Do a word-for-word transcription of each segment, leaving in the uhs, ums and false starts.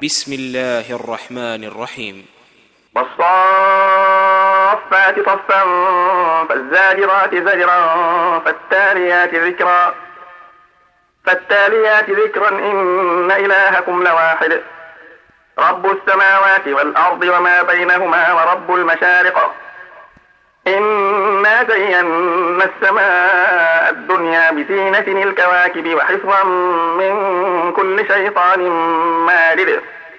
بسم الله الرحمن الرحيم. والصافات صفا فالزاجرات زجرا فالتاليات ذكرا فالتاليات ذكرا إن إلهكم لواحد رب السماوات والأرض وما بينهما ورب المشارق إنا زينا السماء الدنيا بزينة الكواكب وحفظا من كل شيطان مارد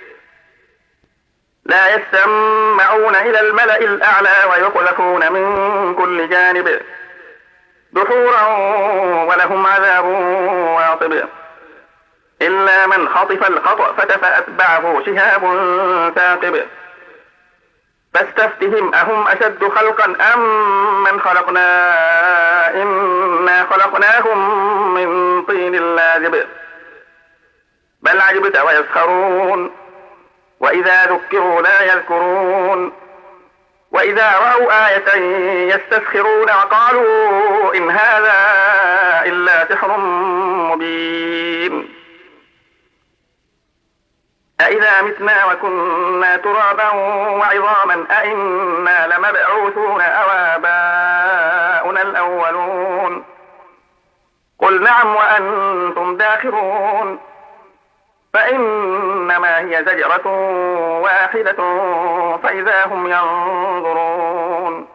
لا يسمعون إلى الملأ الأعلى ويقذفون من كل جانب دحورا ولهم عذاب واصب إلا من خطف الخطأ فأتبعه شهاب ثاقب فاستفتهم أهم أشد خلقا أم من خلقنا إنا خلقناهم من طين لازب بل عجبت ويسخرون وإذا ذكروا لا يذكرون وإذا رأوا آية يستسخرون وقالوا إن هذا إلا سحر مبين أإذا متنا وكنا ترابا وعظاما أإنا لمبعوثون أو آباؤنا الأولون قل نعم وأنتم داخرون فإنما هي زجرة واحدة فإذا هم ينظرون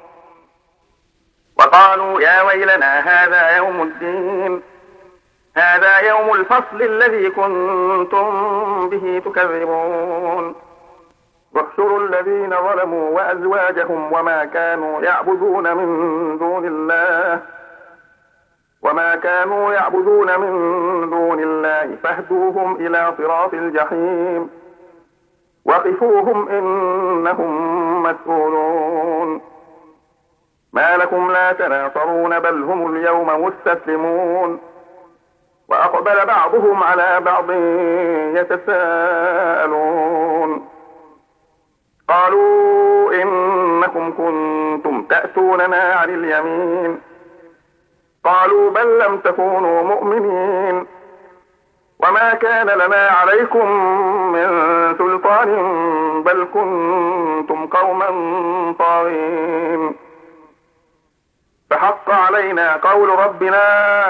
وقالوا يا ويلنا هذا يوم الدين هذا يوم الفصل الذي كنتم به تكذبون واحشروا الذين ظلموا وأزواجهم وما كانوا يعبدون من دون الله وما كانوا يعبدون من دون الله فاهدوهم إلى صراط الجحيم وقفوهم إنهم مسؤولون ما لكم لا تناصرون بل هم اليوم مستسلمون وأقبل بعضهم على بعض يتساءلون قالوا إنكم كنتم تأتوننا عن اليمين قالوا بل لم تكونوا مؤمنين وما كان لنا عليكم من سلطان بل كنتم قوما طاغين فحق علينا قول ربنا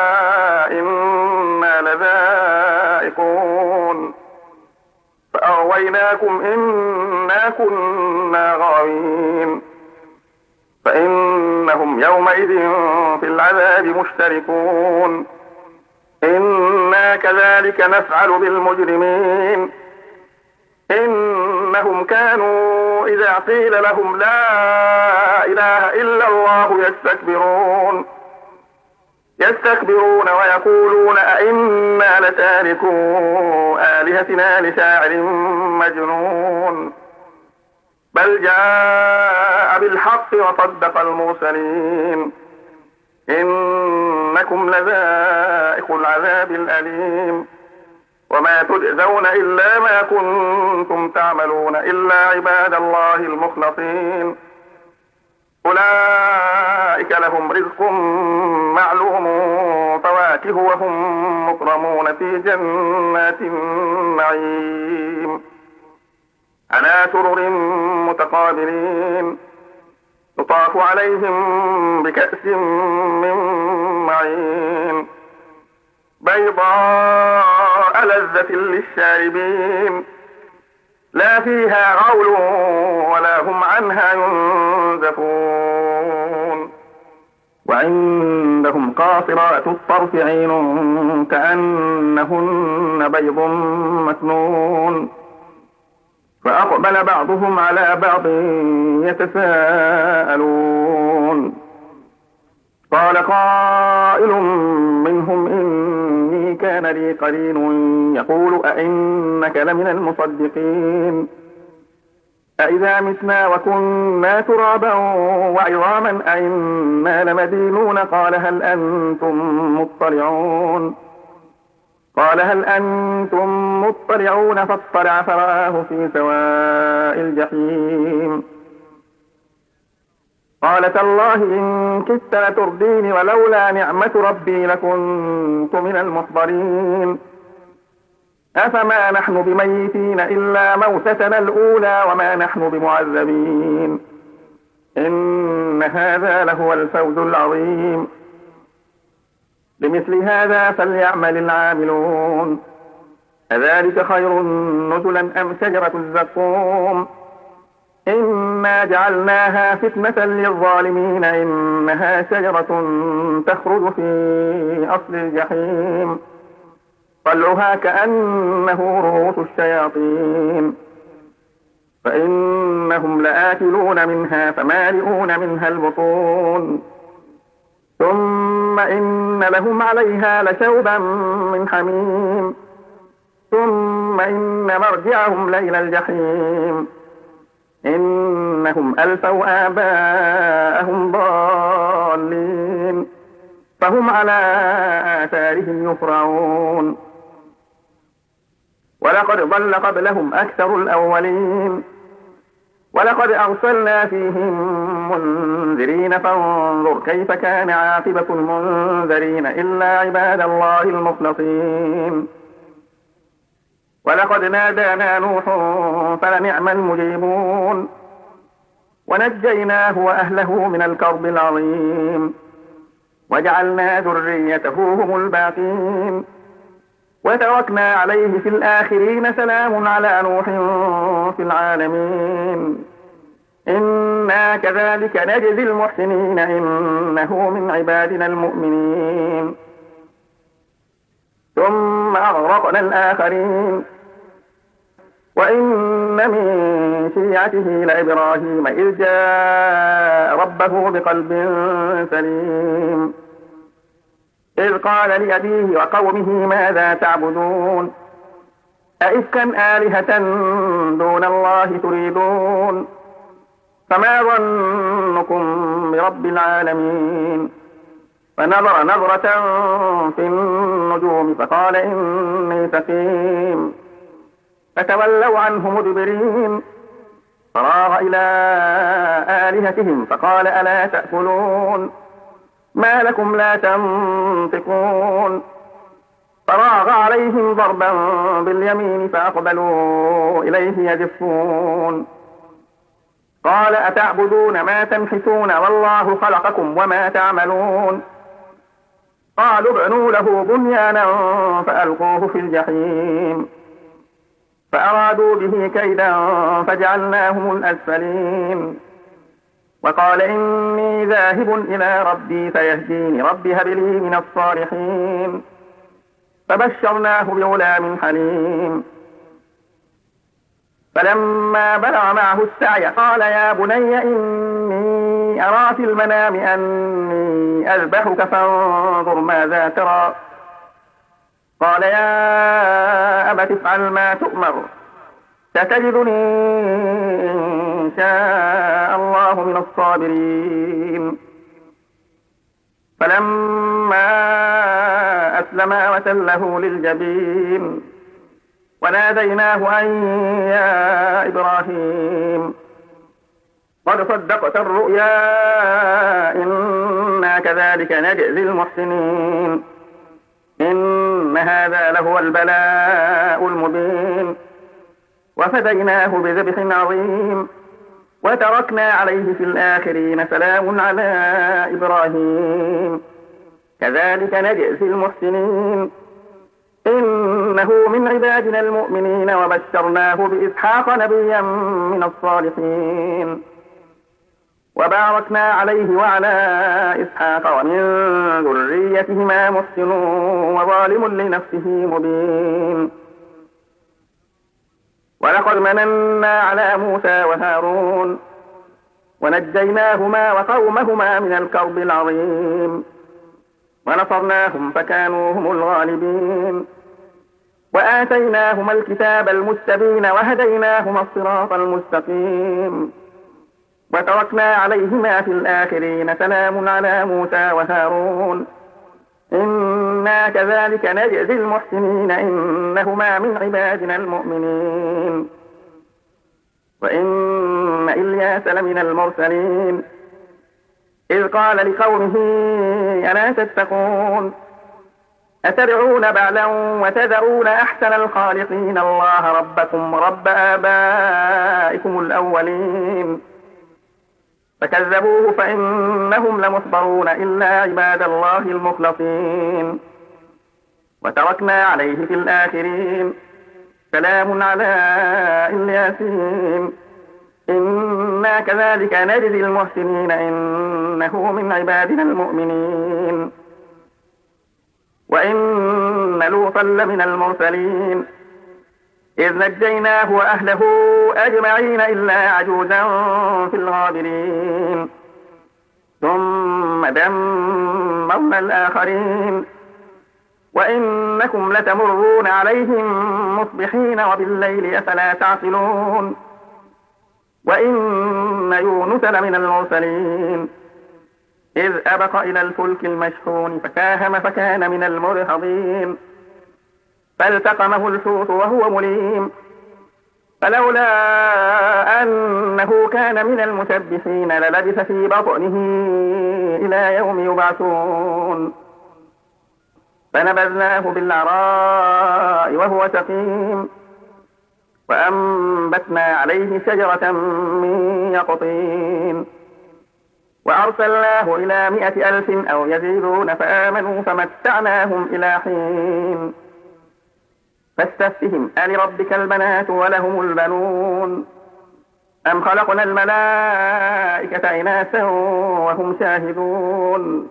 إنا لذائقون فأغويناكم إنا كنا غاوين فإنهم يومئذ في العذاب مشتركون إنا كذلك نفعل بالمجرمين إنهم كانوا إذا قيل لهم لا إله إلا الله يستكبرون يستكبرون ويقولون أئنا لتاركو آلهتنا لشاعر مجنون بل جاء بالحق وصدق المرسلين إنكم لذائق العذاب الأليم وما تجزون إلا ما كنتم تعملون إلا عباد الله المخلصين أولئك لهم رزق معلوم فواكه وهم مكرمون في جنات النعيم على سرر متقابلين يطاف عليهم بكأس من معين بيضاء لذة للشاربين لا فيها غول ولا هم عنها ينزفون وعندهم قاصرات الطرف عين كأنهن بيض مكنون فأقبل بعضهم على بعض يتساءلون قال قائل منهم إني كان لي قرين يقول أئنك لمن المصدقين أئذا متنا وكنا ترابا وعظاما أئنا لمدينون قال هل أنتم مطلعون قال هل أنتم مطلعون فاطلع فرآه في سواء الجحيم قال تالله إن كدت لتردين ولولا نعمة ربي لكنت من المحضرين أفما نحن بميتين إلا موتتنا الأولى وما نحن بمعذبين إن هذا لهو الفوز العظيم لمثل هذا فليعمل العاملون أذلك خير نزلا أم شجرة الزقوم إنا جعلناها فتنة للظالمين إنها شجرة تخرج في أصل الجحيم طلعها كأنه رؤوس الشياطين فإنهم لآكلون منها فمالئون منها البطون ثم إن لهم عليها لشوبا من حميم ثم إن مرجعهم لإلى الجحيم إنهم ألفوا آباءهم ضالين فهم على آثارهم يفرعون ولقد ضل قبلهم أكثر الأولين ولقد أرسلنا فيهم منذرين فانظر كيف كان عاقبة المنذرين إلا عباد الله المخلصين ولقد نادانا نوح فلنعم المجيبون ونجيناه وأهله من الكرب العظيم وجعلنا ذريته هم الباقين وتركنا عليه في الآخرين سلام على نوح في العالمين إنا كذلك نجزي المحسنين إنه من عبادنا المؤمنين ثم أغرقنا الآخرين وإن من شيعته لإبراهيم إذ جاء ربه بقلب سليم إذ قال لأبيه وقومه ماذا تعبدون أئفكا آلهة دون الله تريدون فما ظنكم برب العالمين فنظر نظرة في النجوم فقال إني سقيم فتولوا عنه مدبرين فراغ إلى آلهتهم فقال ألا تأكلون ما لكم لا تنطقون فراغ عليهم ضربا باليمين فأقبلوا إليه يزفون قال أتعبدون ما تنحتون والله خلقكم وما تعملون قالوا ابنوا له بنيانا فألقوه في الجحيم فأرادوا به كيدا فجعلناهم الأسفلين وقال إني ذاهب إلى ربي سيهديني ربي هب لي من الصالحين فبشرناه بغلام حليم فلما بلغ معه السعي قال يا بني إني أرى في المنام أني أذبحك فانظر ماذا ترى قال يا أبت افعل ما تؤمر ستجدني إن شاء الله من الصابرين فلما أسلما وتله للجبين وناديناه أن يا إبراهيم قد صدقت الرؤيا إنا كذلك نجزي المحسنين إن هذا لهو البلاء المبين وفديناه بذبح عظيم وتركنا عليه في الآخرين سلام على إبراهيم كذلك نجزي المحسنين إنه من عبادنا المؤمنين وبشرناه بإسحاق نبيا من الصالحين وباركنا عليه وعلى إسحاق ومن ذريتهما محسن وظالم لنفسه مبين ولقد مننا على موسى وهارون ونجيناهما وقومهما من الكرب العظيم ونصرناهم فكانوا هم الغالبين وآتيناهما الكتاب المستبين وهديناهما الصراط المستقيم وتركنا عليهما في الآخرين سلام على موسى وهارون إنا كذلك نجزي المحسنين إنهما من عبادنا المؤمنين وإن إلياس لمن المرسلين إذ قال لقومه ألا تتقون أتدعون بعلا وتذرون أحسن الخالقين الله ربكم رب آبائكم الأولين فكذبوه فإنهم لمحضرون إلا عباد الله المخلصين وتركنا عليه في الآخرين سلام على الياسين إنا كذلك نجزي المحسنين إنه من عبادنا المؤمنين وإن لوطا لمن المرسلين إذ نجيناه وأهله أجمعين إلا عجوزا في الغابرين ثم دمرنا الآخرين وإنكم لتمرون عليهم مصبحين وبالليل أفلا تعقلون وإن يونس لمن المرسلين إذ أبق إلى الفلك المشحون فساهم فكان من المدحضين فالتقمه الحوت وهو مليم فلولا أنه كان من المسبحين للبث في بطنه إلى يوم يبعثون فنبذناه بالعراء وهو سقيم وأنبتنا عليه شجرة من يقطين وأرسلناه إلى مائة ألف أو يزيدون فآمنوا فمتعناهم إلى حين فاستفتهم ألربك البنات ولهم البنون أم خلقنا الملائكة إناثا وهم شاهدون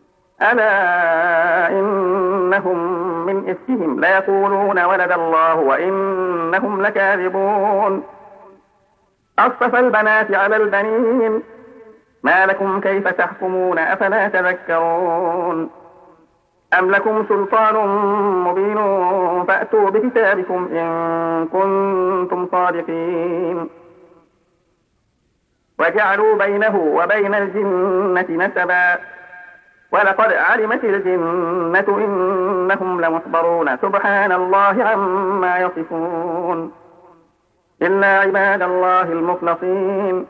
ألا إنهم من إفكهم ليقولون ولد الله وإنهم لكاذبون أصطفى البنات على البنين ما لكم كيف تحكمون أفلا تذكرون أم لكم سلطان مبين فأتوا بكتابكم إن كنتم صادقين وجعلوا بينه وبين الجنة نسبا ولقد علمت الجنة إنهم لمحضرون سبحان الله عما يصفون إلا عباد الله المخلصين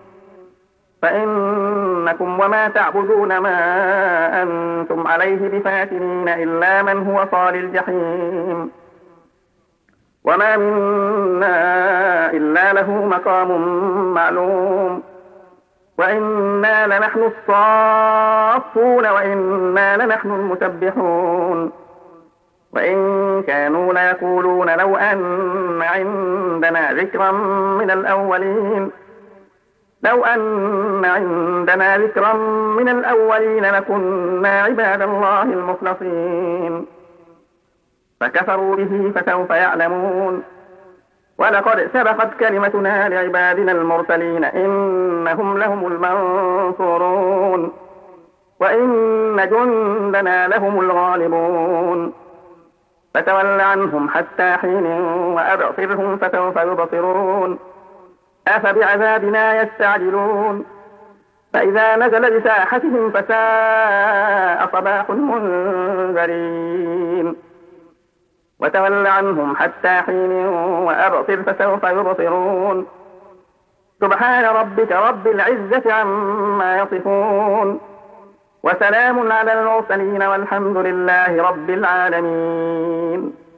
فإنكم وما تعبدون ما أنتم عليه بفاتنين إلا من هو صال الجحيم وما منا إلا له مقام معلوم وإنا لنحن الصافون وإنا لنحن المسبحون وإن كانوا ليقولون لو أن عندنا ذكرا من الأولين لو أن عندنا ذكرا من الأولين لكنا عباد الله المخلصين فكفروا به فسوف يعلمون ولقد سبقت كلمتنا لعبادنا المرسلين إنهم لهم المنصورون وإن جندنا لهم الغالبون فتول عنهم حتى حين وأبصرهم فسوف يبصرون أفبعذابنا يستعجلون فإذا نزل بساحتهم فساء صباح المنذرين وتول عنهم حتى حين وأبصر فسوف يبصرون سبحان ربك رب العزة عما يصفون وسلام على المرسلين والحمد لله رب العالمين.